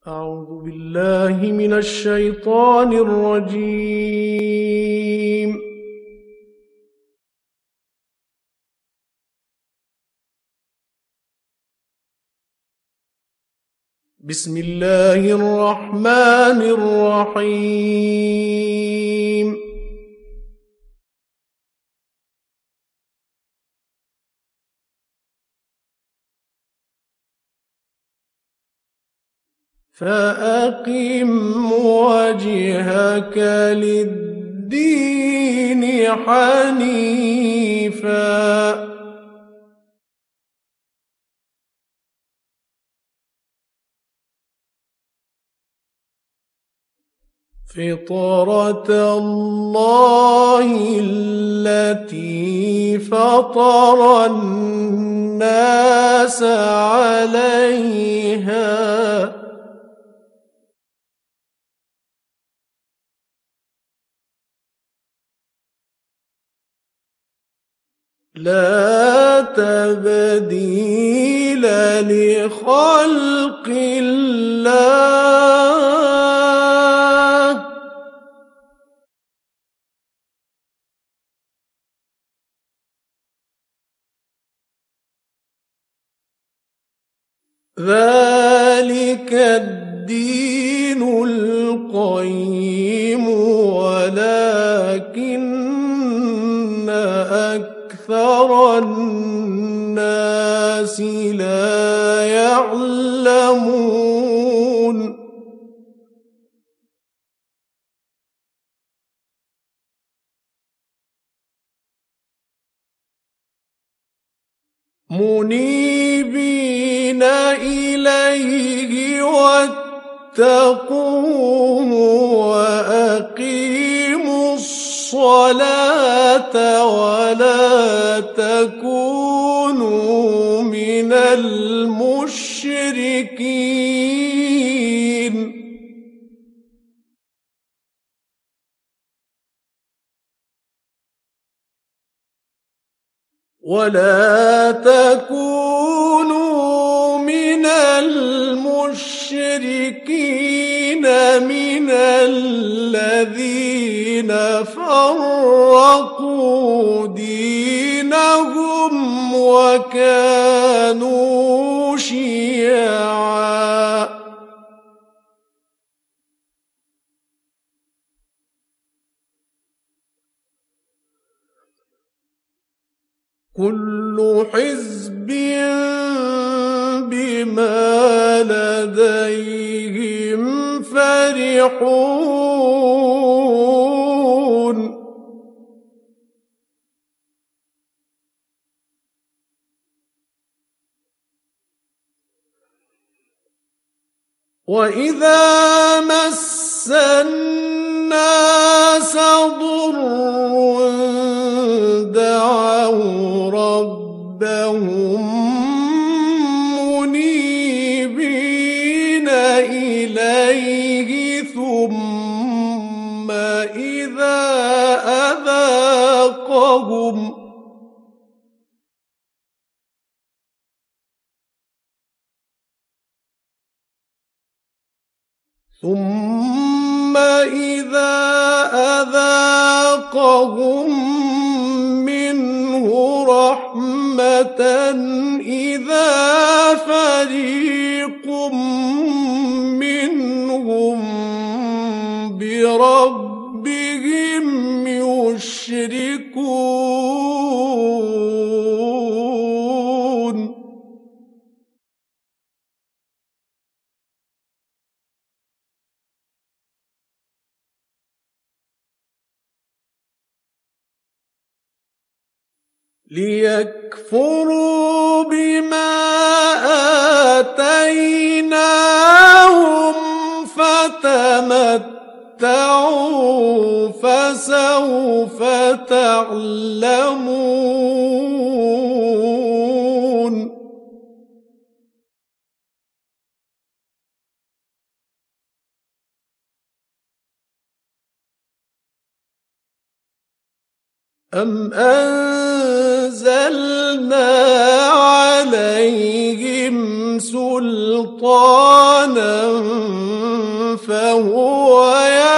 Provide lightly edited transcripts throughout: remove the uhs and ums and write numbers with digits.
أعوذ بالله من الشيطان الرجيم. بسم الله الرحمن الرحيم. فأقم وجهك للدين حنيفا فطرة الله التي فطر الناس عليها لا تبديل لخلق الله ذلك الدين القيم ولكن أكثر الناس لا يعلمون منيبين إليه واتقوه وأقيموا الصلاة ولا تكونوا من المشركين ولا تكونوا من المشركين من الذين فرقوا دينهم وكانوا شيعاً كل حزب بما لديهم فرحون وإذا مس الناس ضر دعوا ربهم منيبين إليه ثم إذا أذاقهم منه رحمة إذا فريق منهم بربهم يشركون ليكفروا بما آتيناهم فتمتعوا فسوف تعلمون أم أنزلنا عليهم سلطانا فهو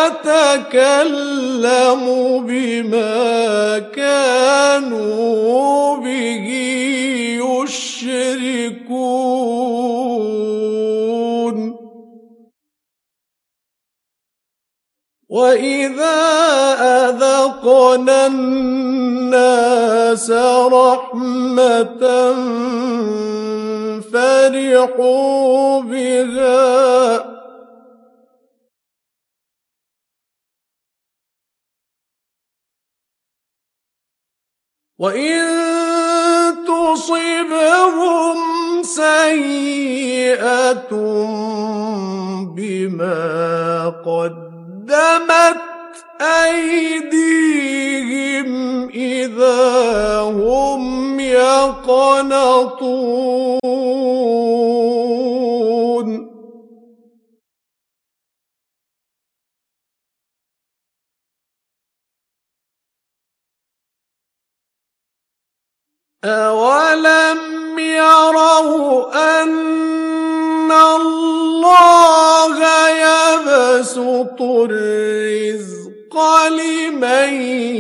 يتكلم بما كانوا به يشركون وإذا أذقنا الناس رحمة فرحوا بها وإن تصبهم سيئة بما قدمت أيديهم إذا هم يقنطون أولم يروا أن الله يبسط الرزق لمن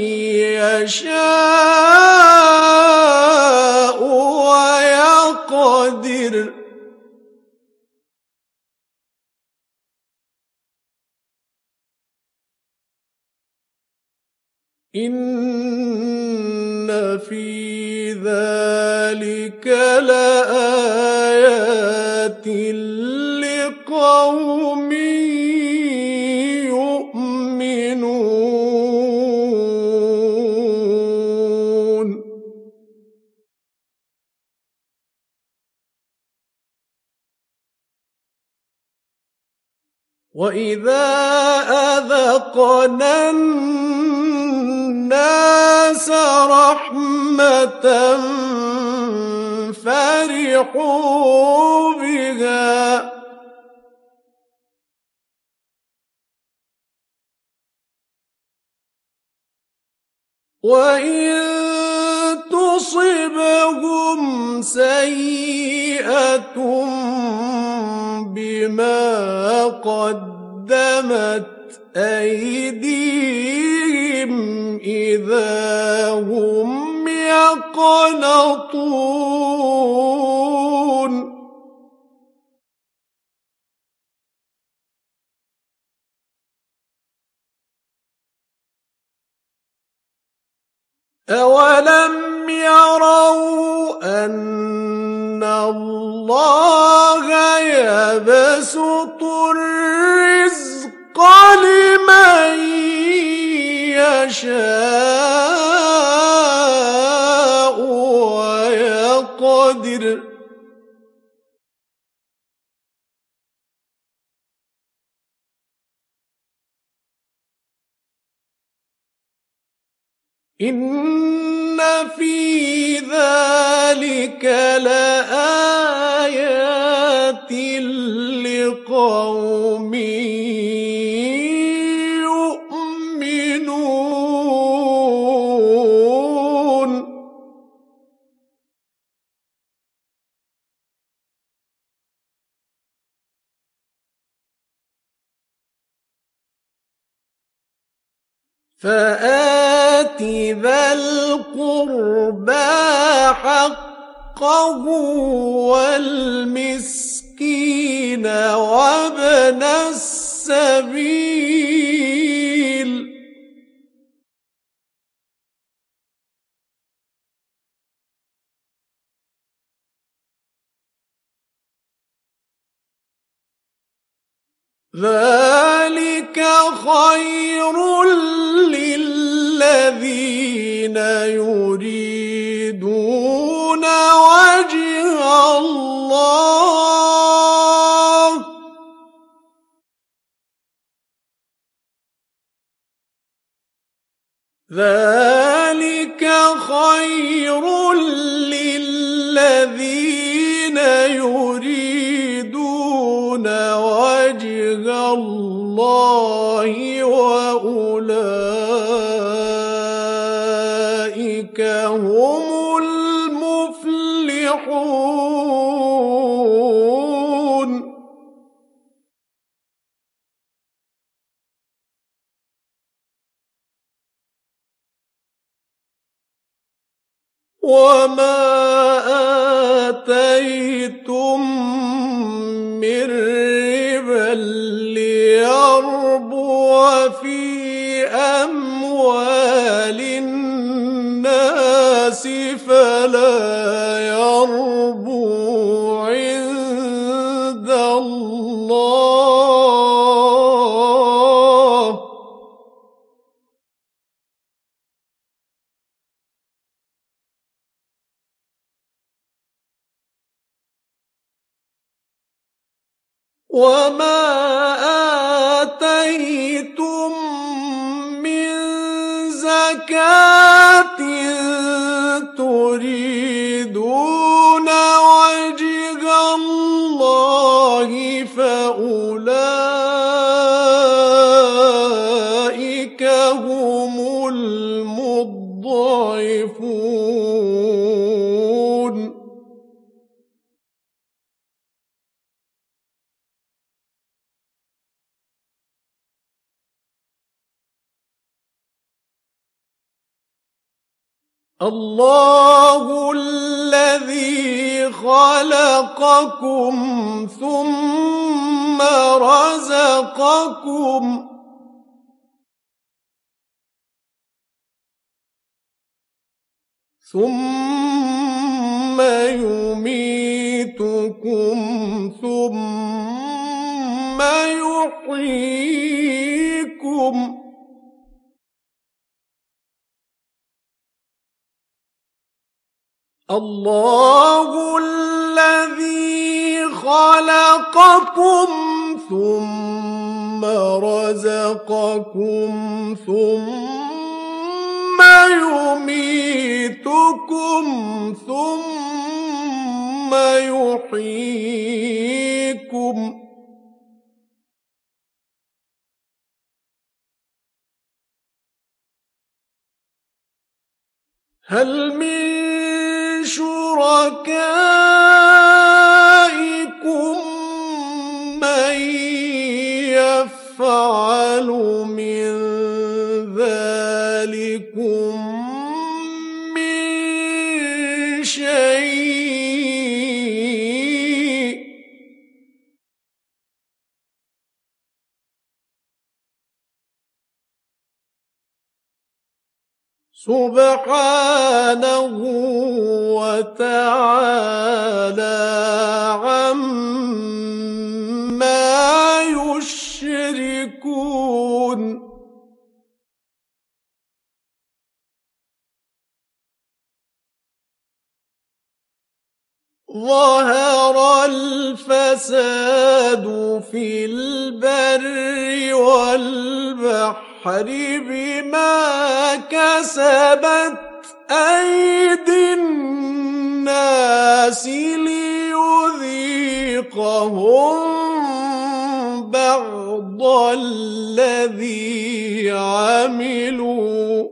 يشاء ويقدر إن في ذلك لآيات لقوم يؤمنون وإذا أذقنا الناس رحمة فرحوا بها وإن تصبهم سيئة بما قدمت أيديهم إذا هم يقنطون أولم يروا أن الله يبسط الرزق لمن يشاء ويقدر إن في ذلك لآيات لقوم يؤمنون فآت ذا القربى حقه والمسكين وابن السبيل ذلك خير للذين يريدون وجه الله ذلك خير للذين يريدون وجه الله وأولئك هم المفلحون وما آتيتم من ربا ليربو في أموال الناس فلا يربو عند الله، وما آتيتم من زكاة تريدون وجه الله فأولئك هم المضعفون. الله الذي خلقكم ثم رزقكم ثم يميتكم ثم يحييكم. الله الذي خلقكم ثم رزقكم ثم يميتكم ثم يحييكم. هل من شركائكم من يفعل من ذلكم من شيء سبحانه وتعالى عما يشركون. ظهر الفساد في البر والبحر بما كسبت أيدي الناس ليذيقهم بعض الذي عملوا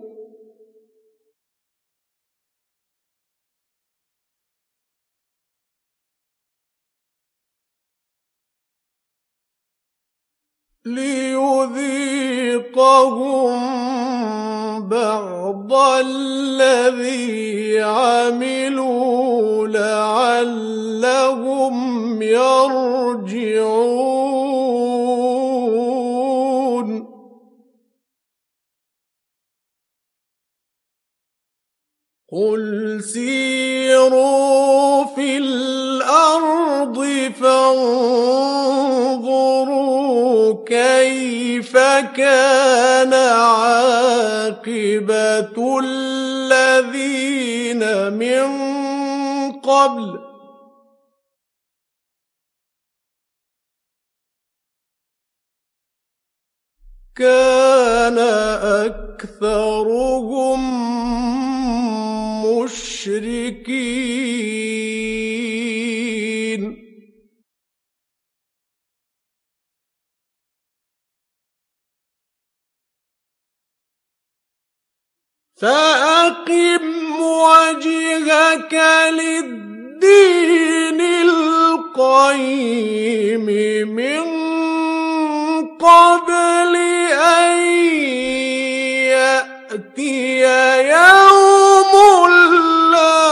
لعلهم يرجعون. قل سيروا في الأرض فانظروا كيف كان عاقبة الذين من قبل كان أكثرهم مشركين. فأقم وجهك للدين القيم من قبل أن يأتي يوم لا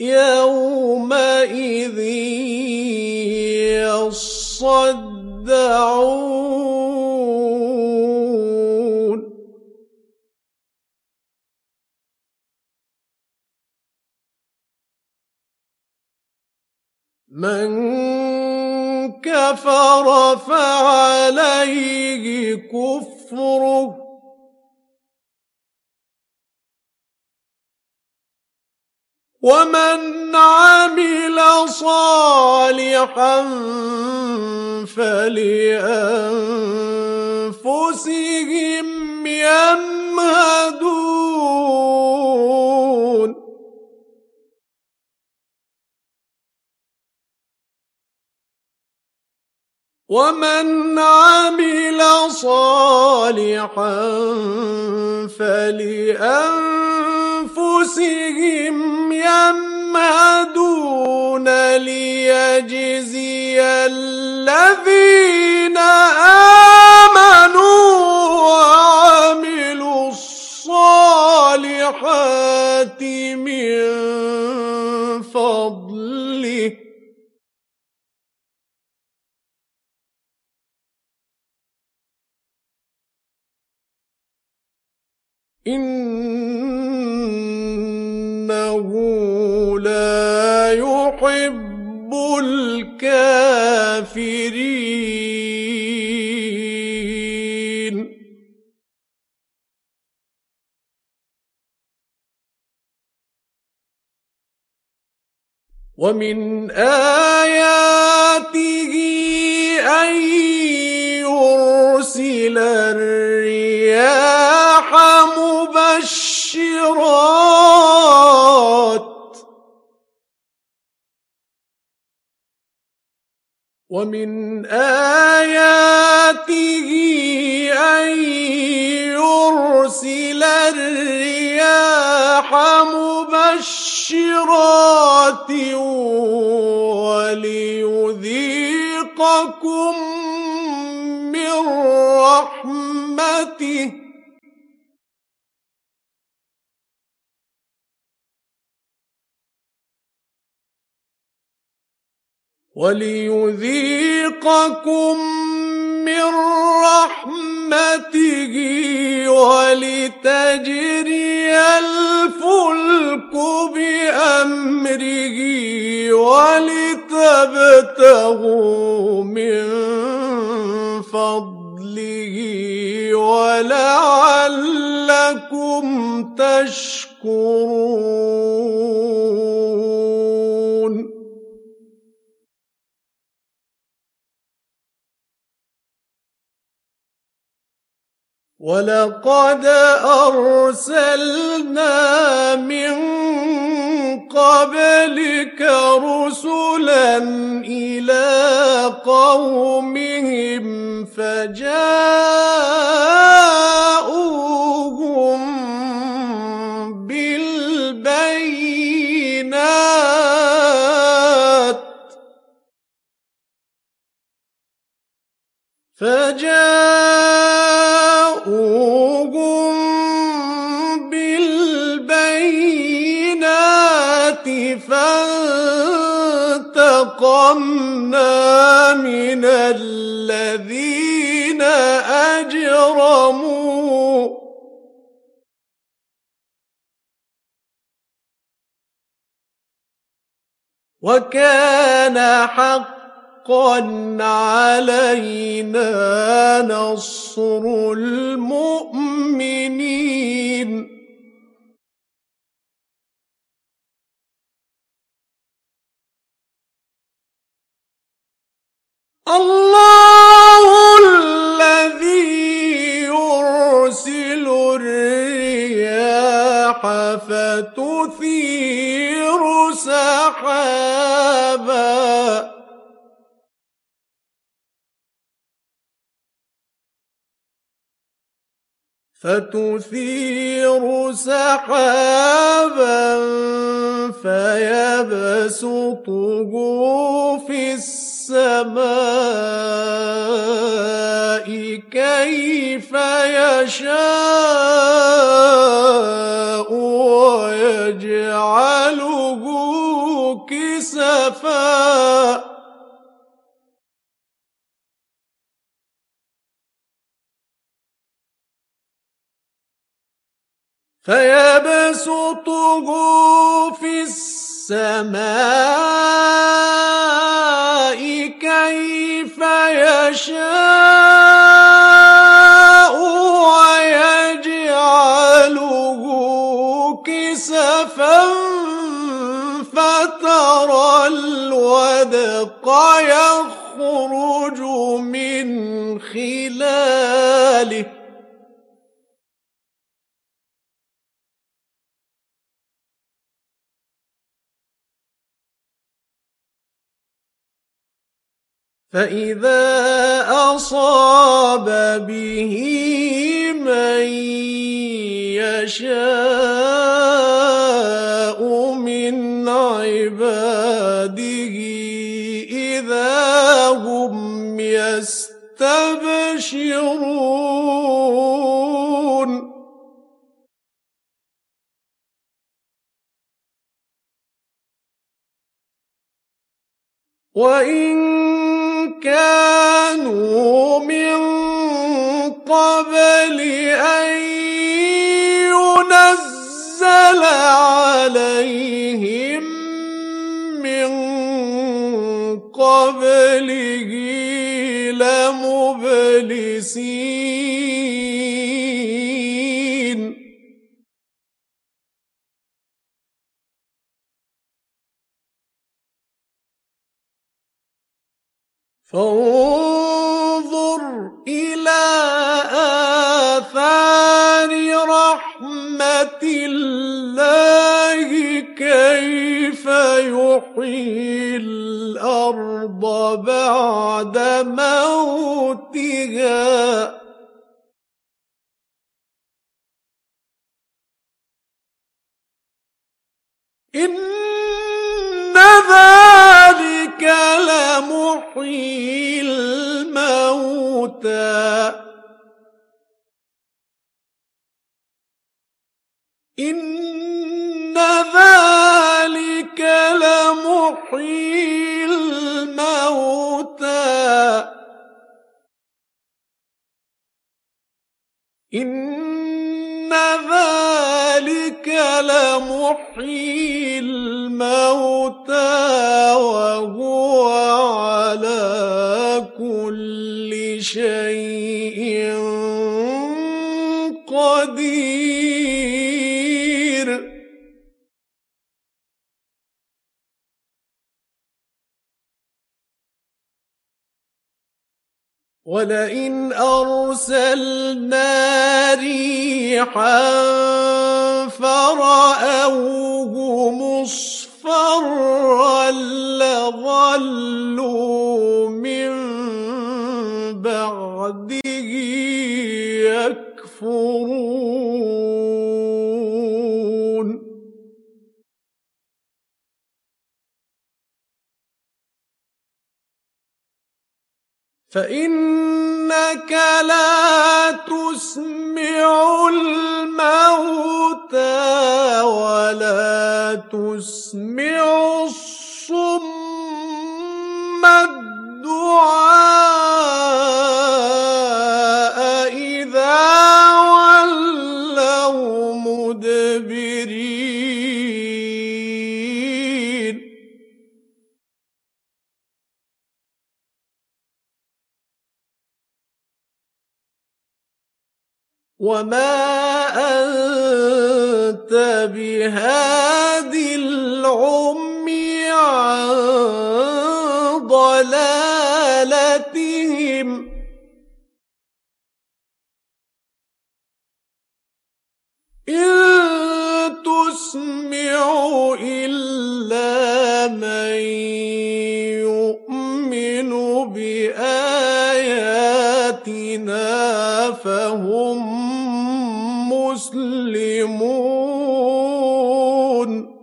يومئذ يصدعون من كفر فعليه كفره ومن عمل صالحا فلأنفسهم يمهدون ومن عمل صالحا فلأنفسهم يمهدون ليجزي الذين آمنوا وعملوا الصالحات من فضله إنه لا يحب الكافرين ومن آياته أن يرسل الرياح مبشرات ومن آياته أن يرسل الرياح مبشرات وليذيقكم من رحمته ولتجري الفلك بأمره ولتبتغوا من فضله ولعلكم تشكرون ولقد أرسلنا من قبلك رسلا إلى قومهم فجاءوهم بالبينات فانتقمنا من الذين أجرموا وكان حقا علينا نصر المؤمنين الله الذي يرسل الرياح فتثير سحابا فيبسطه في السماء كيف يشاء ويجعله فيبسطه في السماء كيف يشاء ويجعله كسفا فترى الودق يخرج من خلاله فإذا أصاب به من يشاء من عباده إذا هم يستبشرون وإن كانوا من قبل أن ينزل عليهم من قبله لمبلسين فانظر إلى آثار رحمة الله كيف يحيي الأرض بعد موتها إن ذلك لمحيي الموتى إن ذلك لمحيي الموتى إن ذلك لمحيي الموتى وهو على كل شيء قدير ولئن أرسلنا ريحا فرأوه مصفرا لظلوا من بعده يكفرون فإنك لا تسمع الموتى ولا تسمع الصم الدعاء إذا ولوا مدبرين وما أنت بهاد العمي عن ضلالتهم إن تسمع إلا من يؤمن بآياتنا فهم مسلمون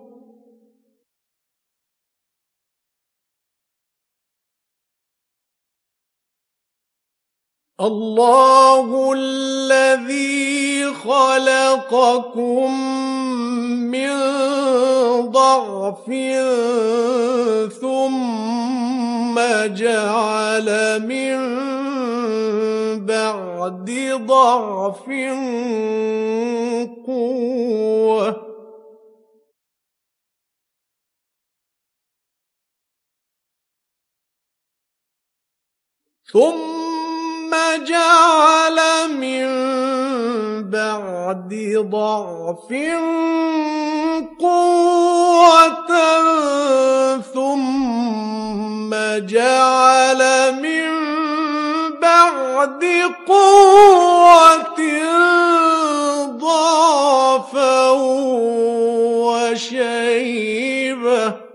الله الذي خلقكم من ضعف ثم جعل من بعد ضعف قوة ثم جعل من بعد ضعف قوة ثم جعل من بعد قوة ضعفا وشيبة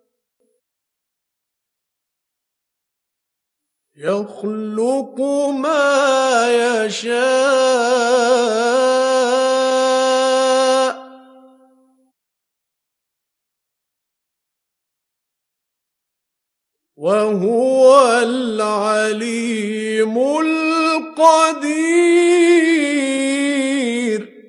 يخلق ما يشاء وهو العليم القدير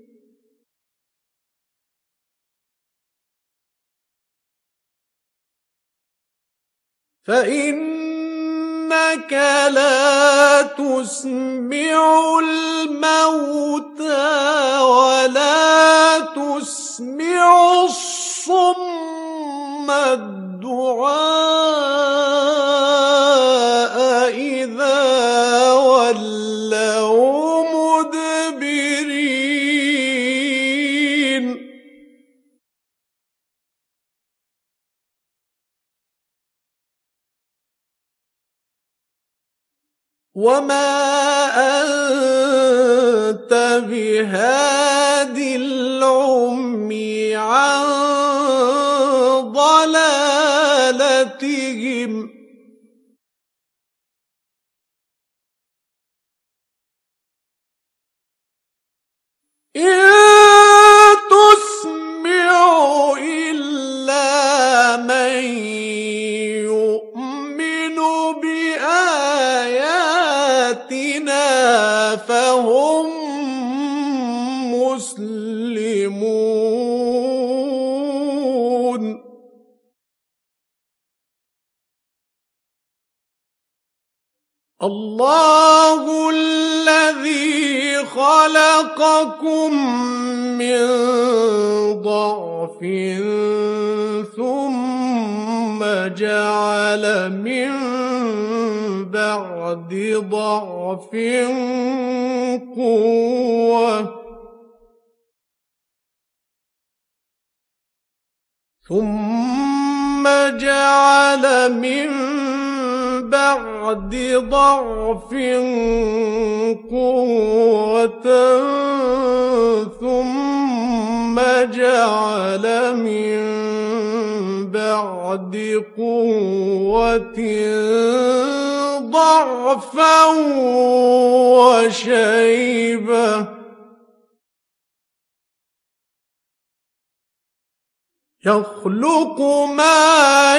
فإنك لا تسمع الموتى ولا تسمع الصم الدعاء إذا ولوا مدبرين وما أنت بهاد العمي عن ضلالتهم إن تسمع إلا من يؤمن بآياتنا فهم مسلمون الله الذي خلقكم من ضعف ثم جعل من بعد ضعف قوة ثم جعل من بعد ضعف قوة ثم جعل من بعد قوة ضعفا وشيبة يخلق ما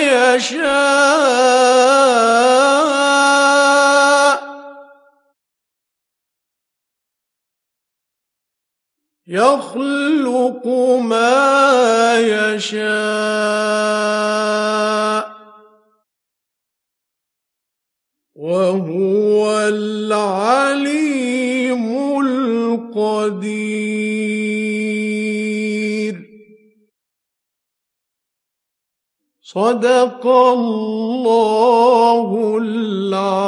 يشاء يخلق ما يشاء وهو العليم القدير صدق الله العظيم.